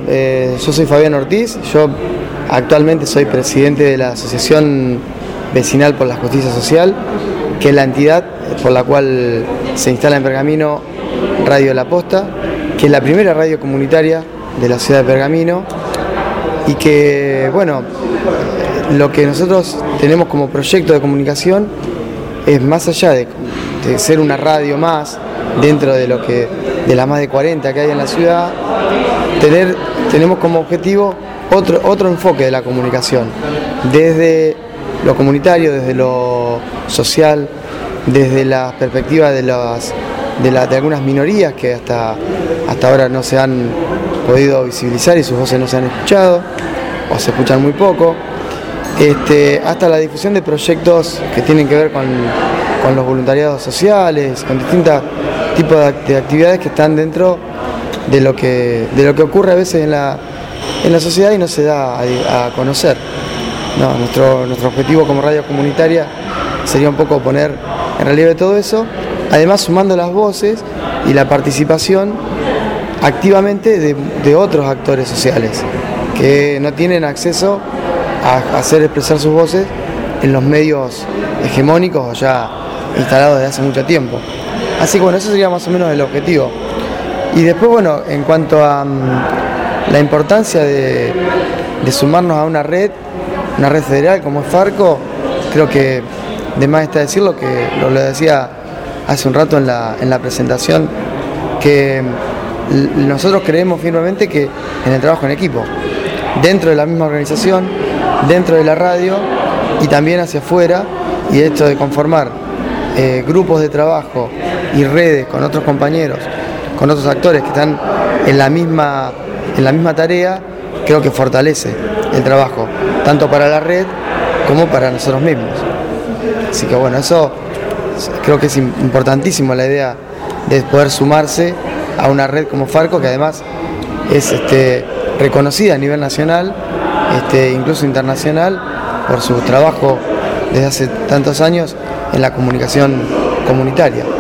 yo soy Fabián Ortiz, yo actualmente soy presidente de la Asociación Vecinal por la Justicia Social, que es la entidad por la cual se instala en Pergamino Radio La Posta, que es la primera radio comunitaria de la ciudad de Pergamino, y que, bueno, lo que nosotros tenemos como proyecto de comunicación es más allá de ser una radio más dentro de las más de 40 que hay en la ciudad, tenemos como objetivo otro enfoque de la comunicación, desde lo comunitario, desde lo social, desde la perspectiva de algunas minorías que hasta ahora no se han podido visibilizar y sus voces no se han escuchado o se escuchan muy poco, hasta la difusión de proyectos que tienen que ver con los voluntariados sociales, con distintos tipos de actividades que están dentro de lo que ocurre a veces en la sociedad y no se da a conocer. No, nuestro objetivo como radio comunitaria sería un poco poner en relieve todo eso, además sumando las voces y la participación activamente de otros actores sociales que no tienen acceso a hacer expresar sus voces en los medios hegemónicos o ya instalados desde hace mucho tiempo. Así que bueno, eso sería más o menos el objetivo. Y después, bueno, en cuanto a la importancia de sumarnos a una red federal como es Farco, creo que de más está decirlo, que lo decía hace un rato en la presentación, que nosotros creemos firmemente que en el trabajo en equipo, dentro de la misma organización, dentro de la radio y también hacia afuera, y esto de conformar grupos de trabajo y redes con otros compañeros, con otros actores que están en la misma tarea, creo que fortalece el trabajo, tanto para la red como para nosotros mismos. Así que bueno, eso creo que es importantísimo, la idea de poder sumarse a una red como Farco, que además es reconocida a nivel nacional, incluso internacional, por su trabajo desde hace tantos años en la comunicación comunitaria.